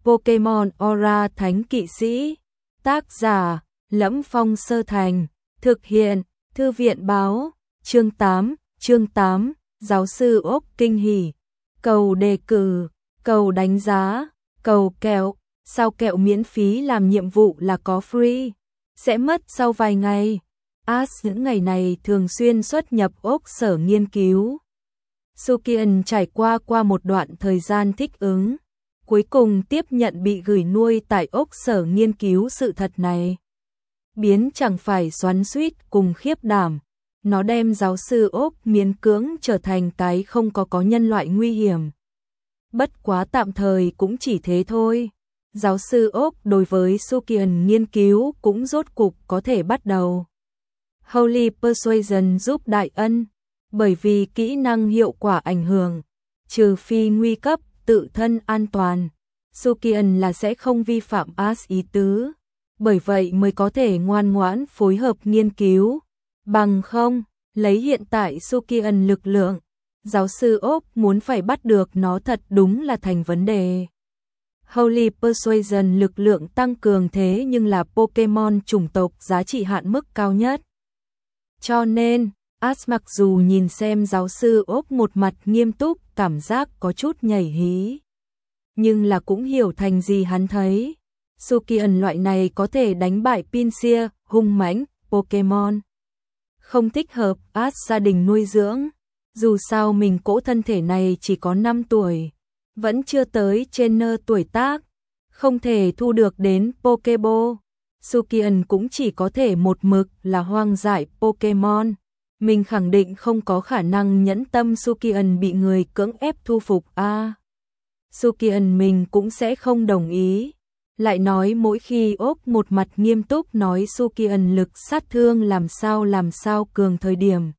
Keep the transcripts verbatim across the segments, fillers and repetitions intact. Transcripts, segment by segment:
Pokemon Aura Thánh Kỵ Sĩ. Tác giả: Lẫm Phong Sơ Thành. Thực hiện: Thư viện báo. Chương tám. Chương tám. Giáo sư Ốc kinh hỉ. Cầu đề cử, cầu đánh giá, cầu kẹo. Sao kẹo miễn phí làm nhiệm vụ là có free. Sẽ mất sau vài ngày. Ash những ngày này thường xuyên xuất nhập ốc sở nghiên cứu. Sukian trải qua qua một đoạn thời gian thích ứng, cuối cùng tiếp nhận bị gửi nuôi tại ốc sở nghiên cứu. Sự thật này biến chẳng phải xoắn xuýt cùng khiếp đảm, nó đem giáo sư ốc miễn cưỡng trở thành cái không có có nhân loại nguy hiểm. Bất quá tạm thời cũng chỉ thế thôi. Giáo sư ốc đối với Sukian nghiên cứu cũng rốt cục có thể bắt đầu. Holy Persuasion giúp đại ân, bởi vì kỹ năng hiệu quả ảnh hưởng, trừ phi nguy cấp, tự thân an toàn, Sukian là sẽ không vi phạm Ash ý tứ, bởi vậy mới có thể ngoan ngoãn phối hợp nghiên cứu. Bằng không, lấy hiện tại Sukian lực lượng, giáo sư ốc muốn phải bắt được nó thật đúng là thành vấn đề. Holy Persuasion lực lượng tăng cường thế nhưng là Pokemon chủng tộc giá trị hạn mức cao nhất. Cho nên, Ash mặc dù nhìn xem giáo sư ốc một mặt nghiêm túc, cảm giác có chút nhảy hí, nhưng là cũng hiểu thành gì hắn thấy. Sukian loại này có thể đánh bại Pinsir, hung mãnh, Pokemon. Không thích hợp Ash gia đình nuôi dưỡng, dù sao mình cỗ thân thể này chỉ có năm tuổi, vẫn chưa tới trên nơ tuổi tác, không thể thu được đến Pokeball. Sukian cũng chỉ có thể một mực là hoang dại Pokemon. Mình khẳng định không có khả năng nhẫn tâm Sukian bị người cưỡng ép thu phục a. À, Sukian mình cũng sẽ không đồng ý. Lại nói mỗi khi ốc một mặt nghiêm túc nói Sukian lực sát thương làm sao làm sao cường thời điểm,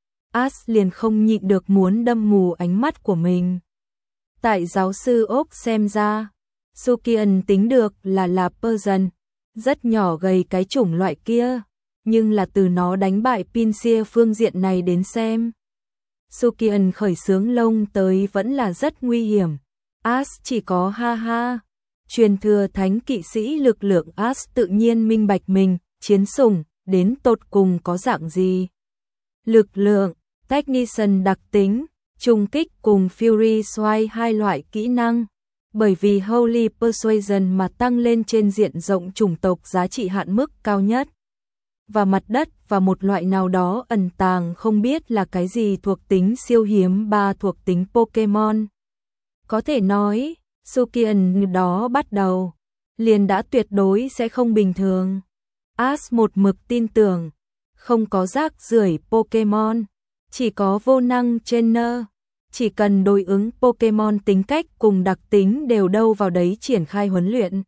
Ash liền không nhịn được muốn đâm mù ánh mắt của mình. Tại giáo sư ốc xem ra, Sukian tính được là là Persian, rất nhỏ gầy cái chủng loại kia, nhưng là từ nó đánh bại Pinsir phương diện này đến xem, Sukian khởi xướng lông tới vẫn là rất nguy hiểm. Ash chỉ có ha ha. Truyền thừa thánh kỵ sĩ lực lượng, Ash tự nhiên minh bạch mình chiến sủng đến tột cùng có dạng gì. Lực lượng, Technician đặc tính, trùng kích cùng Fury Sway hai loại kỹ năng, bởi vì Holy Persuasion mà tăng lên trên diện rộng chủng tộc giá trị hạn mức cao nhất, và mặt đất và một loại nào đó ẩn tàng không biết là cái gì thuộc tính siêu hiếm ba thuộc tính Pokemon. Có thể nói, Sukian đó bắt đầu liền đã tuyệt đối sẽ không bình thường. Ash một mực tin tưởng, không có rác rưởi Pokemon, chỉ có vô năng trainer, chỉ cần đối ứng Pokemon tính cách cùng đặc tính đều đâu vào đấy triển khai huấn luyện,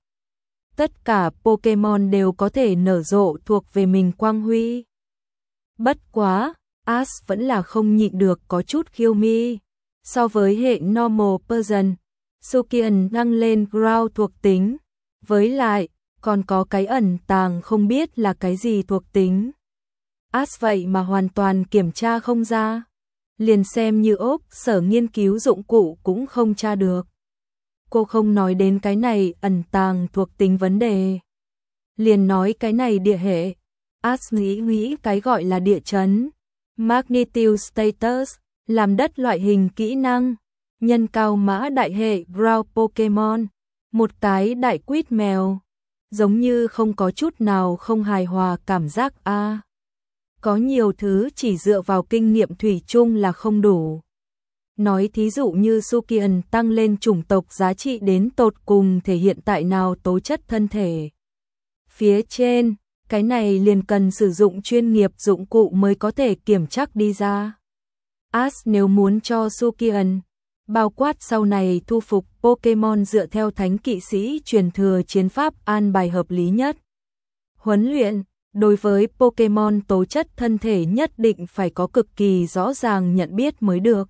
tất cả Pokemon đều có thể nở rộ thuộc về mình quang huy. Bất quá, Ash vẫn là không nhịn được có chút khiêu mi. So với hệ normal Persian, Sukian nâng lên ground thuộc tính, với lại còn có cái ẩn tàng không biết là cái gì thuộc tính. Ash vậy mà hoàn toàn kiểm tra không ra, liền xem như ốc sở nghiên cứu dụng cụ cũng không tra được. Cô không nói đến cái này ẩn tàng thuộc tính vấn đề, liền nói cái này địa hệ. Ash nghĩ nghĩ cái gọi là địa chấn, magnitude status, làm đất loại hình kỹ năng, nhân cao mã đại hệ ground Pokemon, một cái đại quýt mèo, giống như không có chút nào không hài hòa cảm giác a. À, có nhiều thứ chỉ dựa vào kinh nghiệm thủy chung là không đủ. Nói thí dụ như Sukian tăng lên chủng tộc giá trị đến tột cùng thể hiện tại nào tố chất thân thể. Phía trên, cái này liền cần sử dụng chuyên nghiệp dụng cụ mới có thể kiểm chắc đi ra. Ash nếu muốn cho Sukian, bao quát sau này thu phục Pokemon dựa theo thánh kỵ sĩ truyền thừa chiến pháp an bài hợp lý nhất. Huấn luyện, đối với Pokemon tố chất thân thể nhất định phải có cực kỳ rõ ràng nhận biết mới được.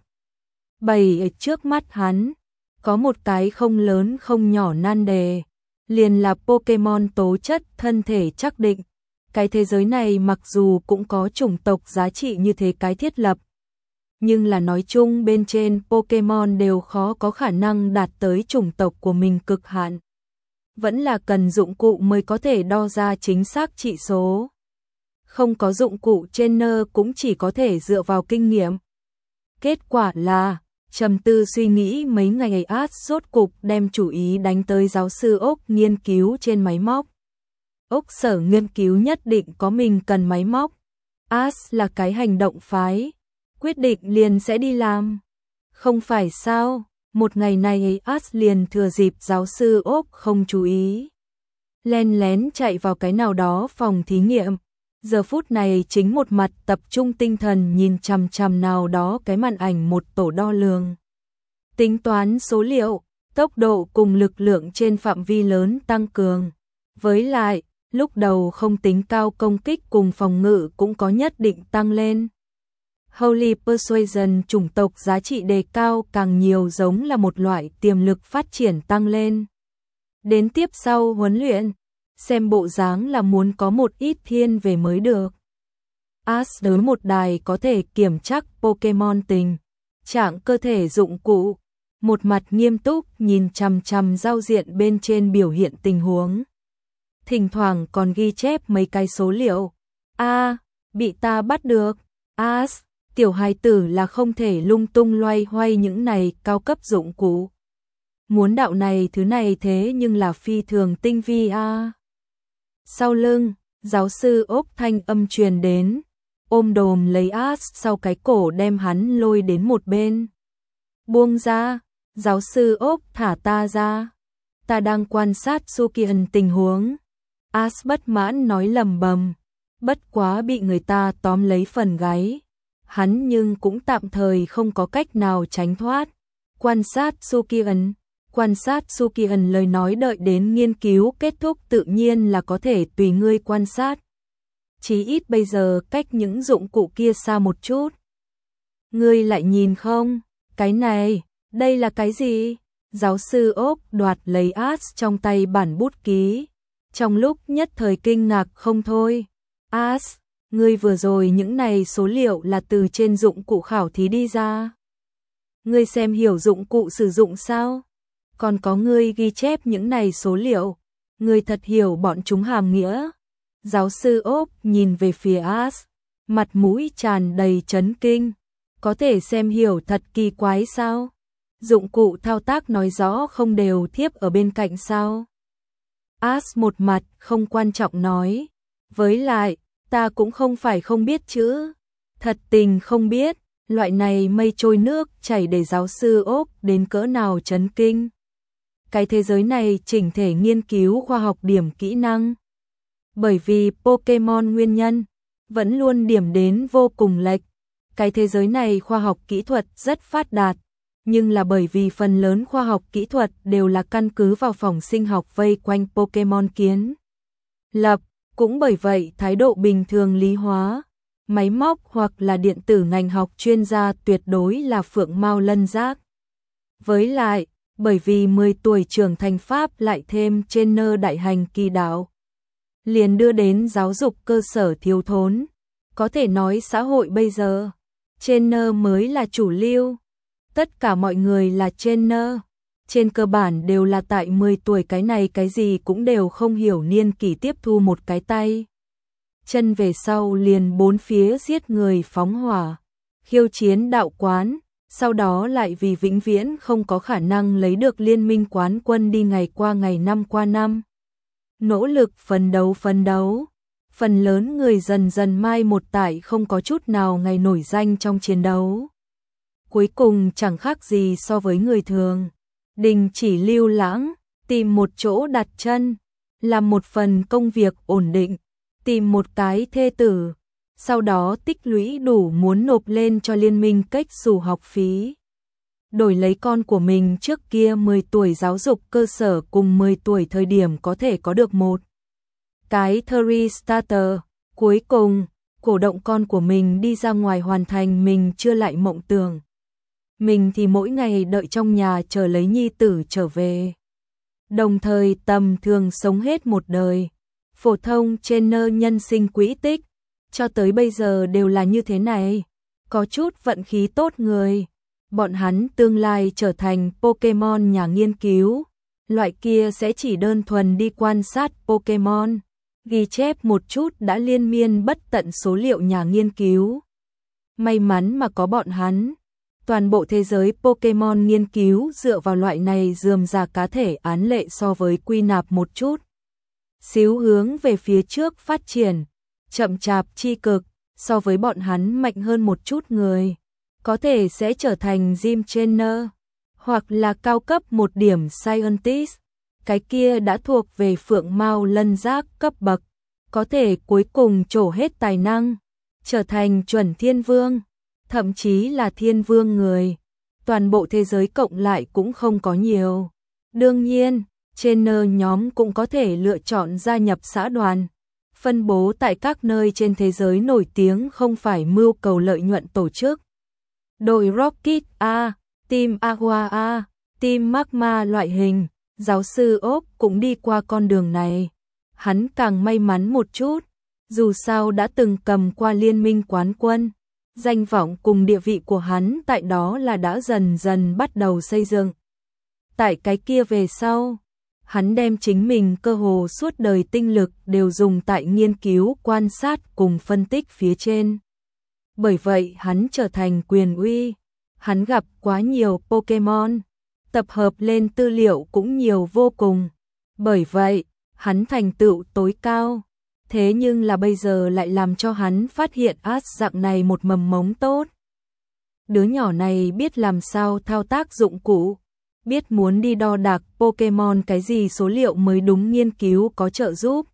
Bày trước mắt hắn, có một cái không lớn không nhỏ nan đề, liền là Pokemon tố chất thân thể chắc định. Cái thế giới này mặc dù cũng có chủng tộc giá trị như thế cái thiết lập, nhưng là nói chung bên trên Pokemon đều khó có khả năng đạt tới chủng tộc của mình cực hạn. vẫn là cần dụng cụ mới có thể đo ra chính xác trị số. Không có dụng cụ trainer cũng chỉ có thể dựa vào kinh nghiệm. Kết quả là, trầm tư suy nghĩ mấy ngày Ash rốt cục đem chủ ý đánh tới giáo sư Ốc nghiên cứu trên máy móc. Ốc sở nghiên cứu nhất định có mình cần máy móc. Ash là cái hành động phái, quyết định liền sẽ đi làm. Không phải sao, một ngày này Ash liền thừa dịp giáo sư Ốc không chú ý. Len lén chạy vào cái nào đó phòng thí nghiệm. Giờ phút này chính một mặt tập trung tinh thần nhìn chằm chằm nào đó cái màn ảnh một tổ đo lường. Tính toán số liệu, tốc độ cùng lực lượng trên phạm vi lớn tăng cường. Với lại, lúc đầu không tính cao công kích cùng phòng ngự cũng có nhất định tăng lên. Holy Persuasion chủng tộc giá trị đề cao càng nhiều giống là một loại tiềm lực phát triển tăng lên. Đến tiếp sau huấn luyện, xem bộ dáng là muốn có một ít thiên về mới được. Ash đối một đài có thể kiểm chắc Pokemon tình trạng cơ thể dụng cụ, một mặt nghiêm túc nhìn chằm chằm giao diện bên trên biểu hiện tình huống. Thỉnh thoảng còn ghi chép mấy cái số liệu. A, à, bị ta bắt được. Ash, tiểu hài tử là không thể lung tung loay hoay những này cao cấp dụng cụ. Muốn đạo này thứ này thế nhưng là phi thường tinh vi a. À. Sau lưng, giáo sư Ốc thanh âm truyền đến, ôm đồm lấy Ash sau cái cổ đem hắn lôi đến một bên. Buông ra, giáo sư Ốc thả ta ra. Ta đang quan sát Sukian tình huống. Ash bất mãn nói lầm bầm, bất quá bị người ta tóm lấy phần gáy. Hắn nhưng cũng tạm thời không có cách nào tránh thoát. Quan sát Sukian. Quan sát Sukian lời nói đợi đến nghiên cứu kết thúc tự nhiên là có thể tùy ngươi quan sát. Chí ít bây giờ cách những dụng cụ kia xa một chút. Ngươi lại nhìn không? Cái này, đây là cái gì? Giáo sư Ốc đoạt lấy Ash trong tay bản bút ký. Trong lúc nhất thời kinh ngạc không thôi. Ash, ngươi vừa rồi những này số liệu là từ trên dụng cụ khảo thí đi ra. Ngươi xem hiểu dụng cụ sử dụng sao? Còn có ngươi ghi chép những này số liệu, ngươi thật hiểu bọn chúng hàm nghĩa. Giáo sư Ốc nhìn về phía Ash, mặt mũi tràn đầy chấn kinh. Có thể xem hiểu thật kỳ quái sao? Dụng cụ thao tác nói rõ không đều thiếp ở bên cạnh sao? Ash một mặt không quan trọng nói. Với lại, ta cũng không phải không biết chứ. Thật tình không biết, loại này mây trôi nước chảy để giáo sư Ốc đến cỡ nào chấn kinh. Cái thế giới này chỉnh thể nghiên cứu khoa học điểm kỹ năng. Bởi vì Pokemon nguyên nhân, vẫn luôn điểm đến vô cùng lệch. Cái thế giới này khoa học kỹ thuật rất phát đạt, nhưng là bởi vì phần lớn khoa học kỹ thuật đều là căn cứ vào phòng sinh học vây quanh Pokemon kiến lập, cũng bởi vậy thái độ bình thường lý hóa, máy móc hoặc là điện tử ngành học chuyên gia tuyệt đối là phượng mao lân giác. Với lại, bởi vì mười tuổi trưởng thành Pháp lại thêm trainer đại hành kỳ đạo, liền đưa đến giáo dục cơ sở thiếu thốn. Có thể nói xã hội bây giờ, trainer mới là chủ lưu. Tất cả mọi người là trainer. Trên cơ bản đều là tại mười tuổi cái này cái gì cũng đều không hiểu niên kỷ tiếp thu một cái tay. Chân về sau liền bốn phía giết người phóng hỏa, khiêu chiến đạo quán. Sau đó lại vì vĩnh viễn không có khả năng lấy được liên minh quán quân đi ngày qua ngày năm qua năm. Nỗ lực phấn đấu phấn đấu. Phần lớn người dần dần mai một tại không có chút nào ngày nổi danh trong chiến đấu. Cuối cùng chẳng khác gì so với người thường. Đình chỉ lưu lãng, tìm một chỗ đặt chân, làm một phần công việc ổn định, tìm một cái thê tử. Sau đó tích lũy đủ muốn nộp lên cho liên minh cách xù học phí. Đổi lấy con của mình trước kia mười tuổi giáo dục cơ sở cùng mười tuổi thời điểm có thể có được một cái Theory Starter. Cuối cùng, cổ động con của mình đi ra ngoài hoàn thành mình chưa lại mộng tưởng. Mình thì mỗi ngày đợi trong nhà chờ lấy nhi tử trở về. Đồng thời tầm thường sống hết một đời. Phổ thông trainer nhân sinh quỹ tích. Cho tới bây giờ đều là như thế này. Có chút vận khí tốt người. Bọn hắn tương lai trở thành Pokemon nhà nghiên cứu. loại kia sẽ chỉ đơn thuần đi quan sát Pokemon, ghi chép một chút đã liên miên bất tận số liệu nhà nghiên cứu. May mắn mà có bọn hắn. Toàn bộ thế giới Pokemon nghiên cứu dựa vào loại này rườm rà cá thể án lệ so với quy nạp một chút xíu hướng về phía trước phát triển, chậm chạp chi cực, so với bọn hắn mạnh hơn một chút người, có thể sẽ trở thành gym trainer, hoặc là cao cấp một điểm scientist, cái kia đã thuộc về phượng mao lân giác cấp bậc, có thể cuối cùng trổ hết tài năng, trở thành chuẩn thiên vương, thậm chí là thiên vương người. Toàn bộ thế giới cộng lại cũng không có nhiều. Đương nhiên, trainer nhóm cũng có thể lựa chọn gia nhập xã đoàn, phân bố tại các nơi trên thế giới nổi tiếng không phải mưu cầu lợi nhuận tổ chức. Đội Rocket A, Team Aqua A, Team Magma loại hình, giáo sư Ốc cũng đi qua con đường này. Hắn càng may mắn một chút, dù sao đã từng cầm qua liên minh quán quân. Danh vọng cùng địa vị của hắn tại đó là đã dần dần bắt đầu xây dựng. Tại cái kia về sau, hắn đem chính mình cơ hồ suốt đời tinh lực đều dùng tại nghiên cứu, quan sát cùng phân tích phía trên. Bởi vậy hắn trở thành quyền uy, hắn gặp quá nhiều Pokemon, tập hợp lên tư liệu cũng nhiều vô cùng. Bởi vậy, hắn thành tựu tối cao. Thế nhưng là bây giờ lại làm cho hắn phát hiện Ash dạng này một mầm mống tốt. Đứa nhỏ này biết làm sao thao tác dụng cụ, biết muốn đi đo đạc Pokemon cái gì số liệu mới đúng nghiên cứu có trợ giúp.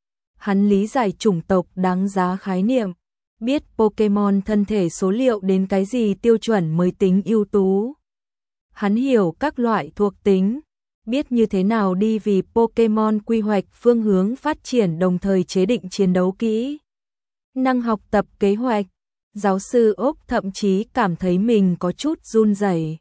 Hắn lý giải chủng tộc đáng giá khái niệm, biết Pokemon thân thể số liệu đến cái gì tiêu chuẩn mới tính ưu tú. Hắn hiểu các loại thuộc tính, biết như thế nào đi vì Pokemon quy hoạch phương hướng phát triển đồng thời chế định chiến đấu kỹ. Năng học tập kế hoạch, giáo sư Ốc thậm chí cảm thấy mình có chút run rẩy.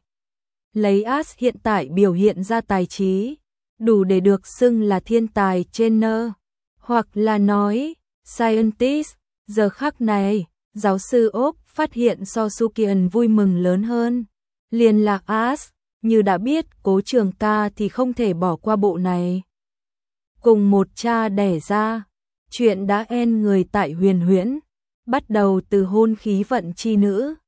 Lấy Ash hiện tại biểu hiện ra tài trí, đủ để được xưng là thiên tài trainer, hoặc là nói, scientist. Giờ khắc này, giáo sư Ốc phát hiện so Sukian vui mừng lớn hơn. Liền là Ash, như đã biết Cố Trường Ca thì không thể bỏ qua bộ này. Cùng một cha đẻ ra, chuyện đã en người tại huyền huyễn, bắt đầu từ hôn khí vận chi nữ,